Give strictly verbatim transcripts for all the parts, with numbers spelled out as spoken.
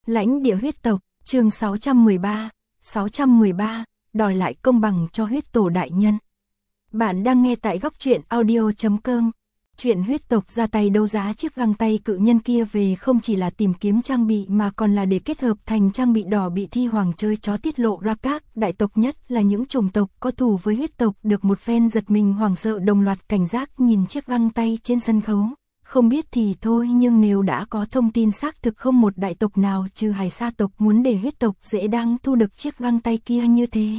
Lãnh địa huyết tộc, chương sáu trăm mười ba, sáu trăm mười ba, đòi lại công bằng cho huyết tổ đại nhân. Bạn đang nghe tại góc truyện audio chấm com. Chuyện huyết tộc ra tay đấu giá chiếc găng tay cự nhân kia về không chỉ là tìm kiếm trang bị mà còn là để kết hợp thành trang bị đỏ bị thi hoàng chơi chó tiết lộ ra các đại tộc, nhất là những chủng tộc có thù với huyết tộc được một phen giật mình hoảng sợ, đồng loạt cảnh giác nhìn chiếc găng tay trên sân khấu. Không biết thì thôi, nhưng nếu đã có thông tin xác thực không một đại tộc nào trừ Hải Sa tộc muốn để huyết tộc dễ dàng thu được chiếc găng tay kia như thế.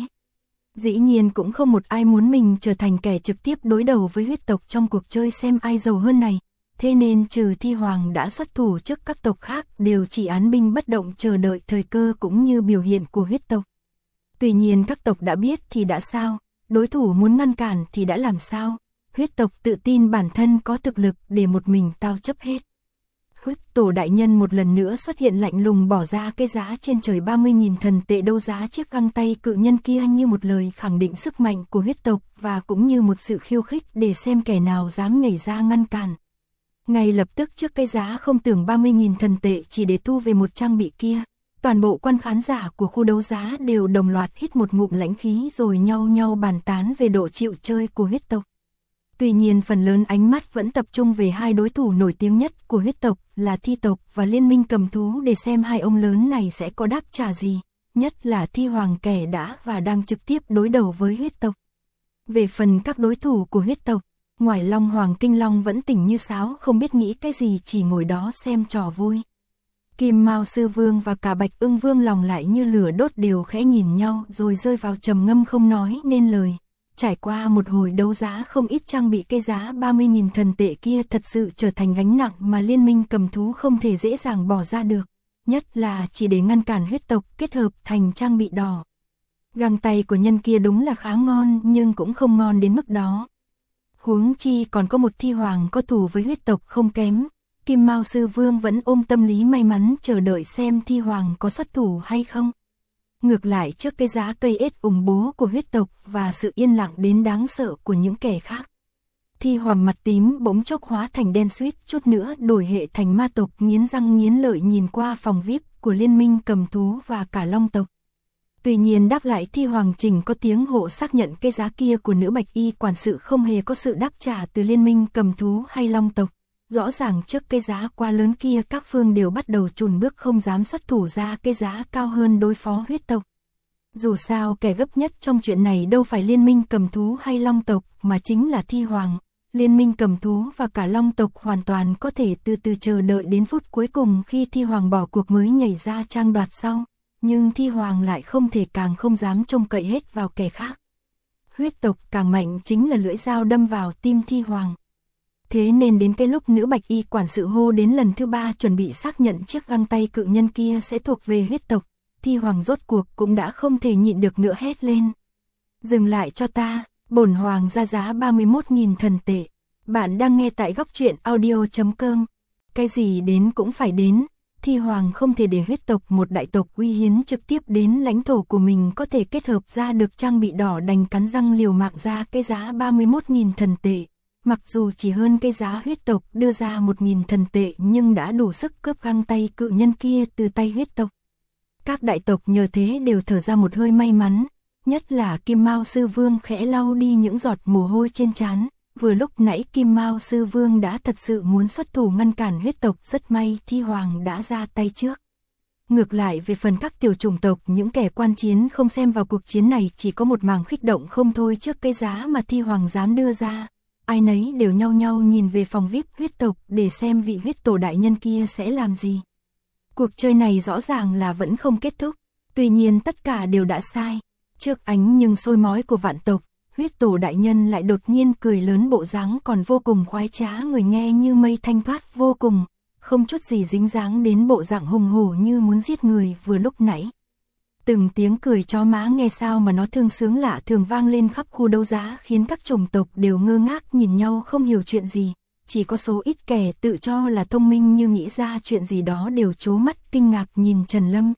Dĩ nhiên cũng không một ai muốn mình trở thành kẻ trực tiếp đối đầu với huyết tộc trong cuộc chơi xem ai giàu hơn này. Thế nên trừ thi hoàng đã xuất thủ trước, các tộc khác đều chỉ án binh bất động chờ đợi thời cơ cũng như biểu hiện của huyết tộc. Tuy nhiên các tộc đã biết thì đã sao, đối thủ muốn ngăn cản thì đã làm sao. Huyết tộc tự tin bản thân có thực lực để một mình tao chấp hết. Huyết tổ đại nhân một lần nữa xuất hiện lạnh lùng, bỏ ra cái giá trên trời ba mươi nghìn thần tệ đấu giá chiếc găng tay cự nhân kia như một lời khẳng định sức mạnh của huyết tộc và cũng như một sự khiêu khích để xem kẻ nào dám nhảy ra ngăn cản. Ngay lập tức trước cái giá không tưởng ba mươi nghìn thần tệ chỉ để thu về một trang bị kia, toàn bộ quan khán giả của khu đấu giá đều đồng loạt hít một ngụm lãnh khí rồi nhau nhau bàn tán về độ chịu chơi của huyết tộc. Tuy nhiên phần lớn ánh mắt vẫn tập trung về hai đối thủ nổi tiếng nhất của huyết tộc là thi tộc và liên minh cầm thú, để xem hai ông lớn này sẽ có đáp trả gì, nhất là thi hoàng, kẻ đã và đang trực tiếp đối đầu với huyết tộc. Về phần các đối thủ của huyết tộc, ngoài Long Hoàng Kinh Long vẫn tỉnh như sáo, không biết nghĩ cái gì, chỉ ngồi đó xem trò vui. Kim Mao Sư Vương và cả Bạch Ưng Vương lòng lại như lửa đốt, đều khẽ nhìn nhau rồi rơi vào trầm ngâm không nói nên lời. Trải qua một hồi đấu giá, không ít trang bị cái giá ba mươi nghìn thần tệ kia thật sự trở thành gánh nặng mà liên minh cầm thú không thể dễ dàng bỏ ra được, nhất là chỉ để ngăn cản huyết tộc kết hợp thành trang bị đỏ. Găng tay của nhân kia đúng là khá ngon, nhưng cũng không ngon đến mức đó. Huống chi còn có một thi hoàng có thù với huyết tộc không kém. Kim Mao Sư Vương vẫn ôm tâm lý may mắn chờ đợi xem thi hoàng có xuất thủ hay không. Ngược lại, trước cái giá cây ết ủng bố của huyết tộc và sự yên lặng đến đáng sợ của những kẻ khác, thi hoàng mặt tím bỗng chốc hóa thành đen suýt, chút nữa đổi hệ thành ma tộc, nghiến răng nghiến lợi nhìn qua phòng vi ai pi của liên minh cầm thú và cả long tộc. Tuy nhiên đáp lại thi hoàng trình có tiếng hộ xác nhận cái giá kia của nữ bạch y quản sự không hề có sự đáp trả từ liên minh cầm thú hay long tộc. Rõ ràng trước cái giá quá lớn kia các phương đều bắt đầu chùn bước, không dám xuất thủ ra cái giá cao hơn đối phó huyết tộc. Dù sao kẻ gấp nhất trong chuyện này đâu phải liên minh cầm thú hay long tộc mà chính là thi hoàng. Liên minh cầm thú và cả long tộc hoàn toàn có thể từ từ chờ đợi đến phút cuối cùng khi thi hoàng bỏ cuộc mới nhảy ra trang đoạt sau. Nhưng thi hoàng lại không thể, càng không dám trông cậy hết vào kẻ khác. Huyết tộc càng mạnh chính là lưỡi dao đâm vào tim thi hoàng. Thế nên đến cái lúc nữ bạch y quản sự hô đến lần thứ ba chuẩn bị xác nhận chiếc găng tay cự nhân kia sẽ thuộc về huyết tộc, thi hoàng rốt cuộc cũng đã không thể nhịn được nữa, hét lên. Dừng lại cho ta, bổn hoàng ra giá ba mươi mốt nghìn thần tệ. Bạn đang nghe tại góc truyện audio chấm com. Cái gì đến cũng phải đến, thi hoàng không thể để huyết tộc, một đại tộc uy hiến trực tiếp đến lãnh thổ của mình, có thể kết hợp ra được trang bị đỏ, đành cắn răng liều mạng ra cái giá ba mươi mốt nghìn thần tệ. Mặc dù chỉ hơn cái giá huyết tộc đưa ra một nghìn thần tệ, nhưng đã đủ sức cướp găng tay cự nhân kia từ tay huyết tộc. Các đại tộc nhờ thế đều thở ra một hơi may mắn, nhất là Kim Mao Sư Vương khẽ lau đi những giọt mồ hôi trên trán. Vừa lúc nãy Kim Mao Sư Vương đã thật sự muốn xuất thủ ngăn cản huyết tộc, rất may thi hoàng đã ra tay trước. Ngược lại về phần các tiểu chủng tộc, những kẻ quan chiến không xem vào cuộc chiến này chỉ có một mảng kích động không thôi trước cái giá mà thi hoàng dám đưa ra. Ai nấy đều nhau nhau nhìn về phòng vi ai pi huyết tộc để xem vị huyết tổ đại nhân kia sẽ làm gì. Cuộc chơi này rõ ràng là vẫn không kết thúc, tuy nhiên tất cả đều đã sai. Trước ánh nhưng sôi mói của vạn tộc, huyết tổ đại nhân lại đột nhiên cười lớn, bộ dáng còn vô cùng khoái trá, người nghe như mây thanh thoát vô cùng, không chút gì dính dáng đến bộ dạng hùng hổ như muốn giết người vừa lúc nãy. Từng tiếng cười chó má nghe sao mà nó thương sướng lạ thường vang lên khắp khu đấu giá, khiến các chủng tộc đều ngơ ngác nhìn nhau không hiểu chuyện gì. Chỉ có số ít kẻ tự cho là thông minh như nghĩ ra chuyện gì đó đều trố mắt kinh ngạc nhìn Trần Lâm.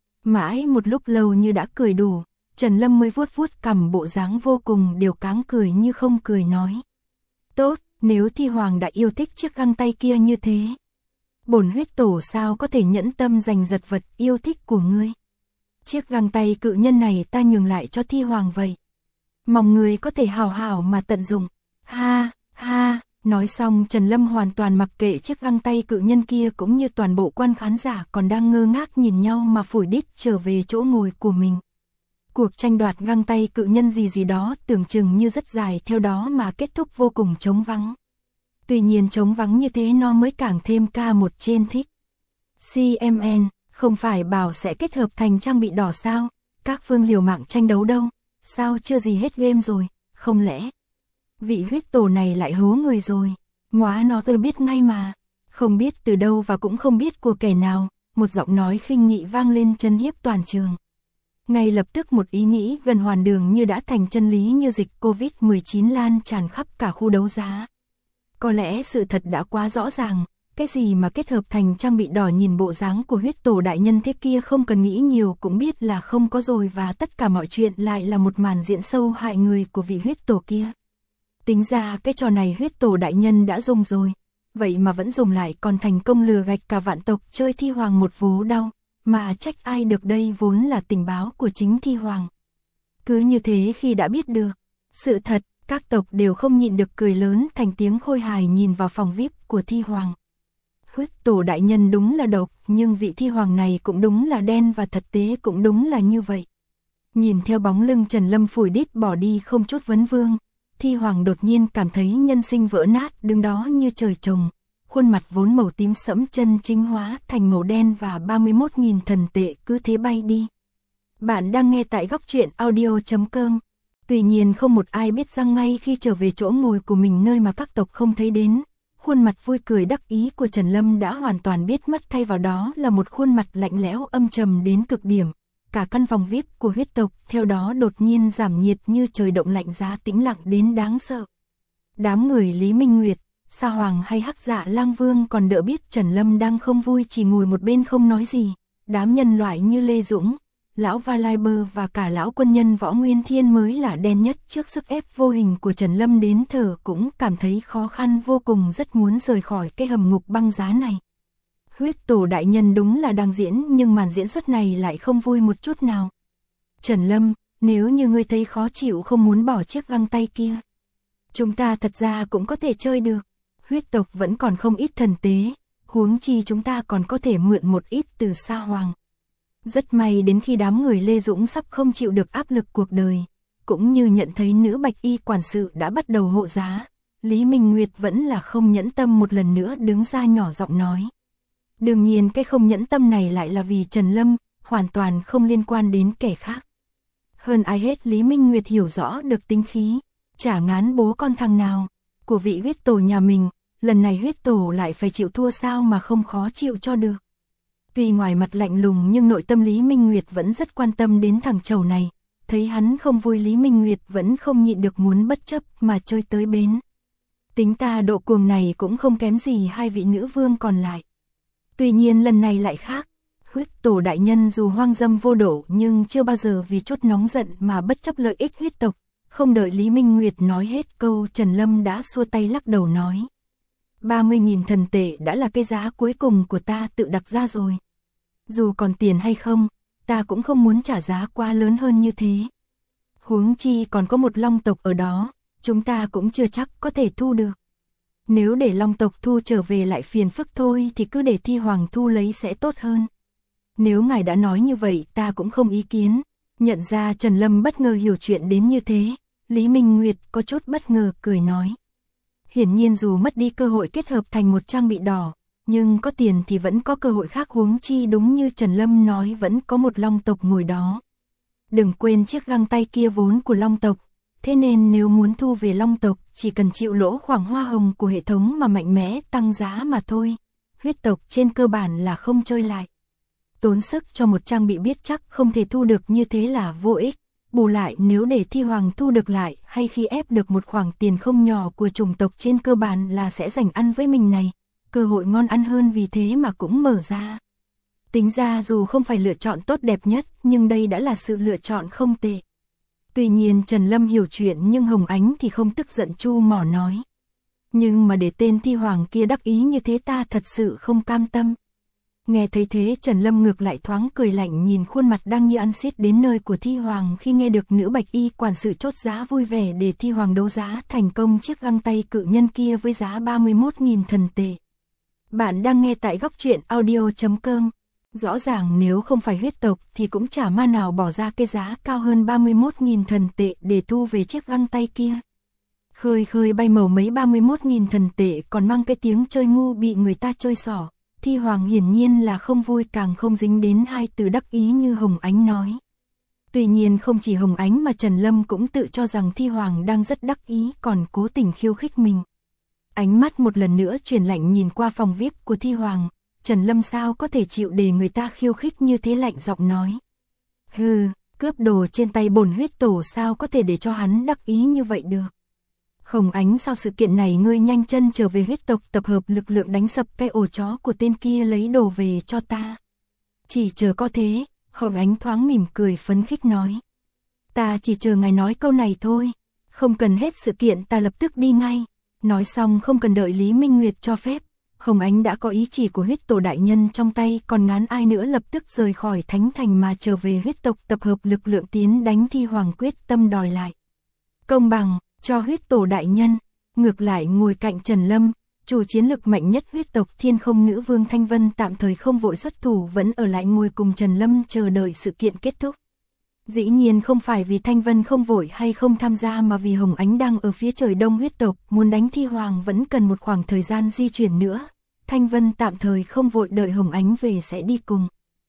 Mãi một lúc lâu như đã cười đủ, Trần Lâm mới vuốt vuốt cằm, bộ dáng vô cùng đều cáng cười như không cười nói. Tốt, nếu thi hoàng đã yêu thích chiếc găng tay kia như thế, Bổn huyết tổ sao có thể nhẫn tâm giành giật vật yêu thích của ngươi. Chiếc găng tay cự nhân này ta nhường lại cho Thi Hoàng vậy. Mong ngươi có thể hào hảo mà tận dụng. Ha, ha, nói xong Trần Lâm hoàn toàn mặc kệ chiếc găng tay cự nhân kia cũng như toàn bộ quan khán giả còn đang ngơ ngác nhìn nhau mà phủi đít trở về chỗ ngồi của mình. Cuộc tranh đoạt găng tay cự nhân gì gì đó tưởng chừng như rất dài theo đó mà kết thúc vô cùng trống vắng. Tuy nhiên trống vắng như thế nó mới càng thêm ca một trên thích. xê em en, không phải bảo sẽ kết hợp thành trang bị đỏ sao, các phương liều mạng tranh đấu đâu, sao chưa gì hết game rồi, không lẽ vị huyết tổ này lại hố người rồi, ngóa nó tôi biết ngay mà, không biết từ đâu và cũng không biết của kẻ nào, một giọng nói khinh nghị vang lên chấn hiếp toàn trường. Ngay lập tức một ý nghĩ gần hoàn đường như đã thành chân lý như dịch Covid mười chín lan tràn khắp cả khu đấu giá. Có lẽ sự thật đã quá rõ ràng, cái gì mà kết hợp thành trang bị đỏ nhìn bộ dáng của huyết tổ đại nhân thế kia không cần nghĩ nhiều cũng biết là không có rồi và tất cả mọi chuyện lại là một màn diễn sâu hại người của vị huyết tổ kia. Tính ra cái trò này huyết tổ đại nhân đã dùng rồi, vậy mà vẫn dùng lại còn thành công lừa gạch cả vạn tộc chơi Thi Hoàng một vố đau, mà trách ai được đây vốn là tình báo của chính Thi Hoàng. Cứ như thế khi đã biết được sự thật, các tộc đều không nhịn được cười lớn thành tiếng khôi hài nhìn vào phòng vi ai pi của Thi Hoàng. Huyết tổ đại nhân đúng là độc, nhưng vị Thi Hoàng này cũng đúng là đen và thực tế cũng đúng là như vậy. Nhìn theo bóng lưng Trần Lâm phủi đít bỏ đi không chút vấn vương, Thi Hoàng đột nhiên cảm thấy nhân sinh vỡ nát đứng đó như trời trồng, khuôn mặt vốn màu tím sẫm chân chính hóa thành màu đen và ba mươi mốt nghìn thần tệ cứ thế bay đi. Bạn đang nghe tại góc truyện audio chấm com. Tuy nhiên không một ai biết rằng ngay khi trở về chỗ ngồi của mình nơi mà các tộc không thấy đến, khuôn mặt vui cười đắc ý của Trần Lâm đã hoàn toàn biết mất thay vào đó là một khuôn mặt lạnh lẽo âm trầm đến cực điểm. Cả căn phòng vi ai pi của huyết tộc theo đó đột nhiên giảm nhiệt như trời động lạnh giá tĩnh lặng đến đáng sợ. Đám người Lý Minh Nguyệt, Sa Hoàng hay Hắc Dạ Lang Vương còn đỡ biết Trần Lâm đang không vui chỉ ngồi một bên không nói gì. Đám nhân loại như Lê Dũng, lão Valaiber và cả lão quân nhân Võ Nguyên Thiên mới là đen nhất trước sức ép vô hình của Trần Lâm đến thở cũng cảm thấy khó khăn vô cùng rất muốn rời khỏi cái hầm ngục băng giá này. Huyết tổ đại nhân đúng là đang diễn nhưng màn diễn xuất này lại không vui một chút nào. Trần Lâm, nếu như ngươi thấy khó chịu không muốn bỏ chiếc găng tay kia, chúng ta thật ra cũng có thể chơi được. Huyết tộc vẫn còn không ít thần tế, huống chi chúng ta còn có thể mượn một ít từ Sa Hoàng. Rất may đến khi đám người Lê Dũng sắp không chịu được áp lực cuộc đời, cũng như nhận thấy nữ bạch y quản sự đã bắt đầu hộ giá, Lý Minh Nguyệt vẫn là không nhẫn tâm một lần nữa đứng ra nhỏ giọng nói. Đương nhiên cái không nhẫn tâm này lại là vì Trần Lâm, hoàn toàn không liên quan đến kẻ khác. Hơn ai hết Lý Minh Nguyệt hiểu rõ được tính khí, chả ngán bố con thằng nào, của vị huyết tổ nhà mình, lần này huyết tổ lại phải chịu thua sao mà không khó chịu cho được. Tuy ngoài mặt lạnh lùng nhưng nội tâm Lý Minh Nguyệt vẫn rất quan tâm đến thằng trầu này, thấy hắn không vui Lý Minh Nguyệt vẫn không nhịn được muốn bất chấp mà chơi tới bến. Tính ta độ cuồng này cũng không kém gì hai vị nữ vương còn lại. Tuy nhiên lần này lại khác, huyết tổ đại nhân dù hoang dâm vô độ nhưng chưa bao giờ vì chút nóng giận mà bất chấp lợi ích huyết tộc. Không đợi Lý Minh Nguyệt nói hết câu Trần Lâm đã xua tay lắc đầu nói. ba mươi nghìn thần tệ đã là cái giá cuối cùng của ta tự đặt ra rồi. Dù còn tiền hay không, ta cũng không muốn trả giá quá lớn hơn như thế. Huống chi còn có một long tộc ở đó, chúng ta cũng chưa chắc có thể thu được. Nếu để long tộc thu trở về lại phiền phức thôi thì cứ để Thi Hoàng thu lấy sẽ tốt hơn. Nếu ngài đã nói như vậy ta cũng không ý kiến. Nhận ra Trần Lâm bất ngờ hiểu chuyện đến như thế, Lý Minh Nguyệt có chút bất ngờ cười nói. Hiển nhiên dù mất đi cơ hội kết hợp thành một trang bị đỏ, nhưng có tiền thì vẫn có cơ hội khác huống chi đúng như Trần Lâm nói vẫn có một long tộc ngồi đó. Đừng quên chiếc găng tay kia vốn của long tộc, thế nên nếu muốn thu về long tộc chỉ cần chịu lỗ khoảng hoa hồng của hệ thống mà mạnh mẽ tăng giá mà thôi. Huyết tộc trên cơ bản là không chơi lại. Tốn sức cho một trang bị biết chắc không thể thu được như thế là vô ích. Bù lại nếu để Thi Hoàng thu được lại hay khi ép được một khoản tiền không nhỏ của chủng tộc trên cơ bản là sẽ giành ăn với mình này. Cơ hội ngon ăn hơn vì thế mà cũng mở ra. Tính ra dù không phải lựa chọn tốt đẹp nhất nhưng đây đã là sự lựa chọn không tệ. Tuy nhiên Trần Lâm hiểu chuyện nhưng Hồng Ánh thì không tức giận chu mỏ nói. Nhưng mà để tên thi hoàng kia đắc ý như thế ta thật sự không cam tâm. Nghe thấy thế Trần Lâm ngược lại thoáng cười lạnh nhìn khuôn mặt đang như ăn xiết đến nơi của thi hoàng khi nghe được nữ bạch y quản sự chốt giá vui vẻ để thi hoàng đấu giá thành công chiếc găng tay cự nhân kia với giá ba mươi mốt nghìn thần tệ. Bạn đang nghe tại góc truyện audio chấm com. Rõ ràng nếu không phải huyết tộc thì cũng chả ma nào bỏ ra cái giá cao hơn ba mươi mốt nghìn thần tệ để thu về chiếc găng tay kia. Khơi khơi bay màu mấy ba mươi mốt nghìn thần tệ còn mang cái tiếng chơi ngu bị người ta chơi xỏ. Thi hoàng hiển nhiên là không vui càng không dính đến hai từ đắc ý như Hồng Ánh nói. Tuy nhiên không chỉ Hồng Ánh mà Trần Lâm cũng tự cho rằng thi hoàng đang rất đắc ý còn cố tình khiêu khích mình. Ánh mắt một lần nữa chuyển lạnh nhìn qua phòng vi ai pi của thi hoàng, Trần Lâm sao có thể chịu để người ta khiêu khích như thế, lạnh giọng nói. Hừ, cướp đồ trên tay bổn huyết tổ sao có thể để cho hắn đắc ý như vậy được. Hồng Ánh, sau sự kiện này ngươi nhanh chân trở về huyết tộc tập hợp lực lượng đánh sập cái ổ chó của tên kia lấy đồ về cho ta. Chỉ chờ có thế, Hồng Ánh thoáng mỉm cười phấn khích nói. Ta chỉ chờ ngài nói câu này thôi, không cần hết sự kiện ta lập tức đi ngay. Nói xong không cần đợi Lý Minh Nguyệt cho phép, Hồng Ánh đã có ý chỉ của huyết tổ đại nhân trong tay, còn ngán ai nữa lập tức rời khỏi thánh thành mà trở về huyết tộc tập hợp lực lượng tiến đánh thi hoàng, quyết tâm đòi lại công bằng cho huyết tổ đại nhân. Ngược lại ngồi cạnh Trần Lâm, chủ chiến lực mạnh nhất huyết tộc Thiên Không Nữ Vương Thanh Vân tạm thời không vội xuất thủ, vẫn ở lại ngồi cùng Trần Lâm chờ đợi sự kiện kết thúc. Dĩ nhiên không phải vì Thanh Vân không vội hay không tham gia mà vì Hồng Ánh đang ở phía trời đông huyết tộc, muốn đánh thi hoàng vẫn cần một khoảng thời gian di chuyển nữa. Thanh Vân tạm thời không vội, đợi Hồng Ánh về sẽ đi cùng.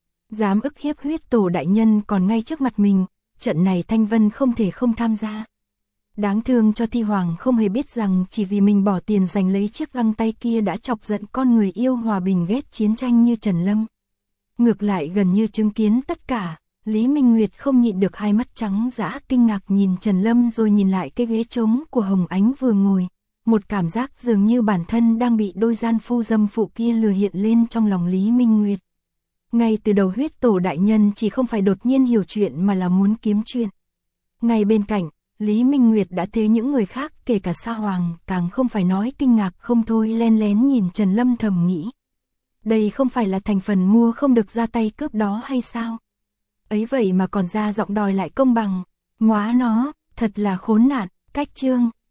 Dám ức hiếp huyết tổ đại nhân còn ngay trước mặt mình, trận này Thanh Vân không thể không tham gia. Đáng thương cho thi hoàng không hề biết rằng chỉ vì mình bỏ tiền giành lấy chiếc găng tay kia đã chọc giận con người yêu hòa bình ghét chiến tranh như Trần Lâm. Ngược lại gần như chứng kiến tất cả, Lý Minh Nguyệt không nhịn được hai mắt trắng dã kinh ngạc nhìn Trần Lâm rồi nhìn lại cái ghế trống của Hồng Ánh vừa ngồi. Một cảm giác dường như bản thân đang bị đôi gian phu dâm phụ kia lừa hiện lên trong lòng Lý Minh Nguyệt. Ngay từ đầu huyết tổ đại nhân chỉ không phải đột nhiên hiểu chuyện mà là muốn kiếm chuyện. Ngay bên cạnh, Lý Minh Nguyệt đã thấy những người khác kể cả Sa Hoàng càng không phải nói kinh ngạc không thôi, len lén nhìn Trần Lâm thầm nghĩ. Đây không phải là thành phần mua không được ra tay cướp đó hay sao? Ấy vậy mà còn ra giọng đòi lại công bằng, ngóa nó, thật là khốn nạn. Cách chương